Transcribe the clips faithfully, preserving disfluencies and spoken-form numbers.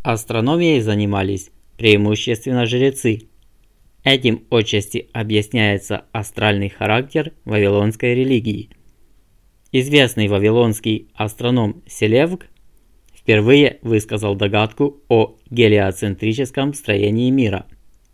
Астрономией занимались преимущественно жрецы. Этим отчасти объясняется астральный характер вавилонской религии. Известный вавилонский астроном Селевк впервые высказал догадку о гелиоцентрическом строении мира.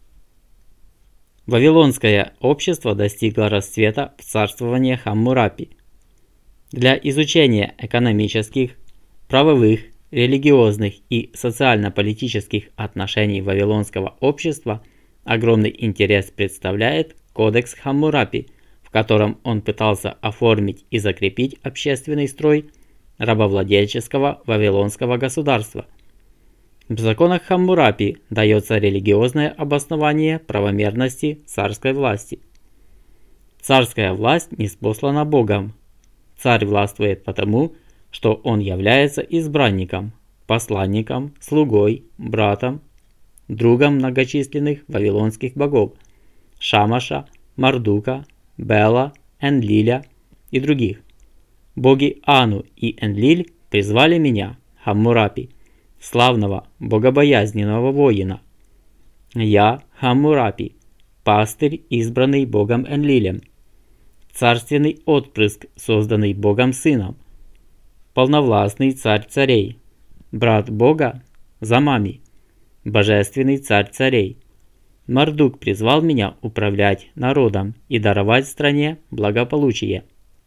Вавилонское общество достигло расцвета в царствовании Хаммурапи. Для изучения экономических, правовых, религиозных и социально-политических отношений вавилонского общества огромный интерес представляет Кодекс Хаммурапи, в котором он пытался оформить и закрепить общественный строй рабовладельческого вавилонского государства. В законах Хаммурапи дается религиозное обоснование правомерности царской власти. Царская власть ниспослана Богом. Царь властвует потому, что он является избранником, посланником, слугой, братом, другом многочисленных вавилонских богов Шамаша, Мардука, Бела, Энлиля и других. Боги Ану и Энлиль призвали меня, Хаммурапи, славного богобоязненного воина. Я, Хаммурапи, пастырь, избранный богом Энлилем, царственный отпрыск, созданный богом Сыном, полновластный царь царей, брат бога Замами, божественный царь царей. Мардук призвал меня управлять народом и даровать стране благополучие.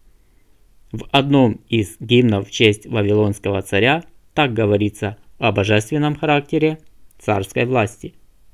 В одном из гимнов в честь вавилонского царя так говорится о божественном характере царской власти.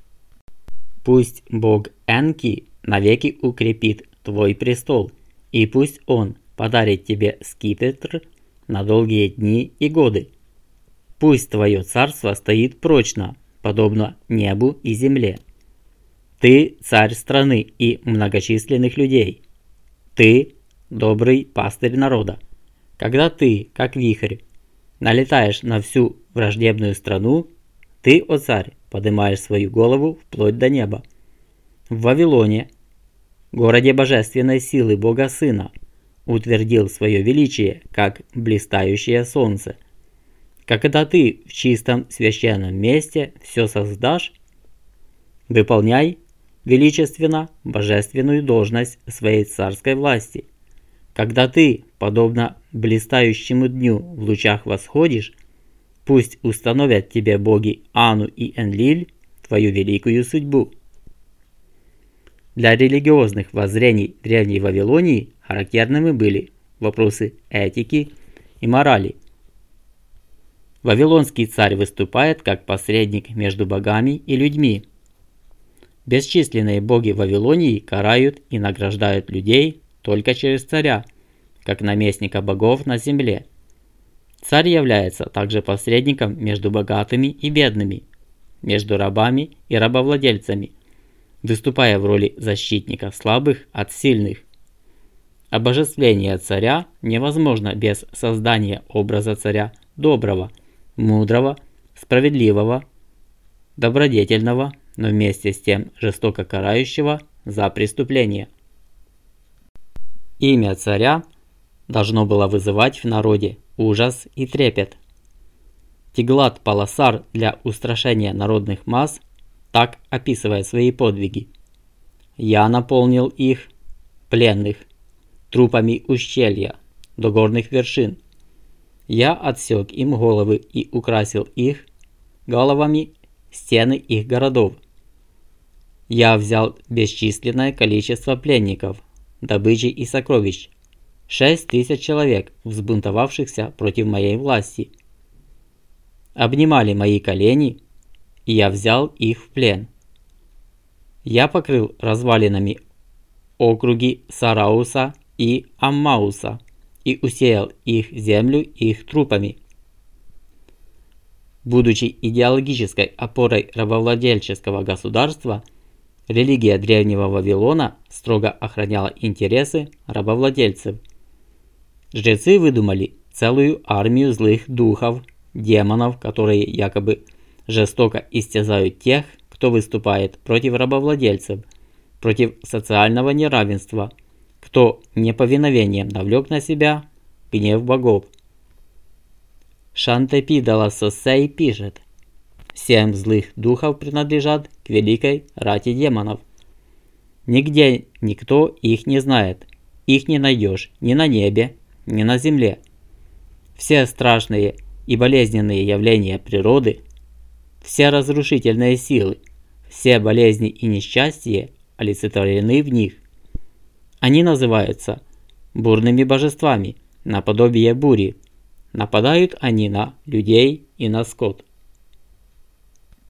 Пусть бог Энки навеки укрепит твой престол, и пусть он подарит тебе скипетр на долгие дни и годы. Пусть твое царство стоит прочно, подобно небу и земле. Ты царь страны и многочисленных людей. Ты добрый пастырь народа. Когда ты, как вихрь, налетаешь на всю враждебную страну, ты, о царь, поднимаешь свою голову вплоть до неба. В Вавилоне, городе божественной силы Бога Сына, утвердил свое величие, как блистающее солнце. Когда ты в чистом священном месте все создашь, выполняй величественно божественную должность своей царской власти. Когда ты, подобно блистающему дню, в лучах восходишь, пусть установят тебе боги Ану и Энлиль твою великую судьбу. Для религиозных воззрений Древней Вавилонии характерными были вопросы этики и морали. Вавилонский царь выступает как посредник между богами и людьми. Бесчисленные боги Вавилонии карают и награждают людей только через царя, как наместника богов на земле. Царь является также посредником между богатыми и бедными, между рабами и рабовладельцами, выступая в роли защитника слабых от сильных. Обожествление царя невозможно без создания образа царя доброго, мудрого, справедливого, добродетельного, но вместе с тем жестоко карающего за преступление. Имя царя должно было вызывать в народе ужас и трепет. Тиглат-Паласар для устрашения народных масс так описывает свои подвиги: «Я наполнил их, пленных, трупами ущелья до горных вершин. Я отсек им головы и украсил их головами стены их городов. Я взял бесчисленное количество пленников, добычи и сокровищ, шесть тысяч человек, взбунтовавшихся против моей власти. Обнимали мои колени, и я взял их в плен. Я покрыл развалинами округи Сарауса и Аммауса и усеял их землю их трупами». Будучи идеологической опорой рабовладельческого государства, религия древнего Вавилона строго охраняла интересы рабовладельцев. Жрецы выдумали целую армию злых духов, демонов, которые якобы жестоко истязают тех, кто выступает против рабовладельцев, против социального неравенства, кто неповиновением навлек на себя гнев богов. Шантепидала Сосей пишет: Семь злых духов принадлежат к великой рати демонов. Нигде никто их не знает. Их не найдешь ни на небе, ни на земле. Все страшные и болезненные явления природы, все разрушительные силы, все болезни и несчастья олицетворены в них. Они называются бурными божествами, наподобие бури. Нападают они на людей и на скот.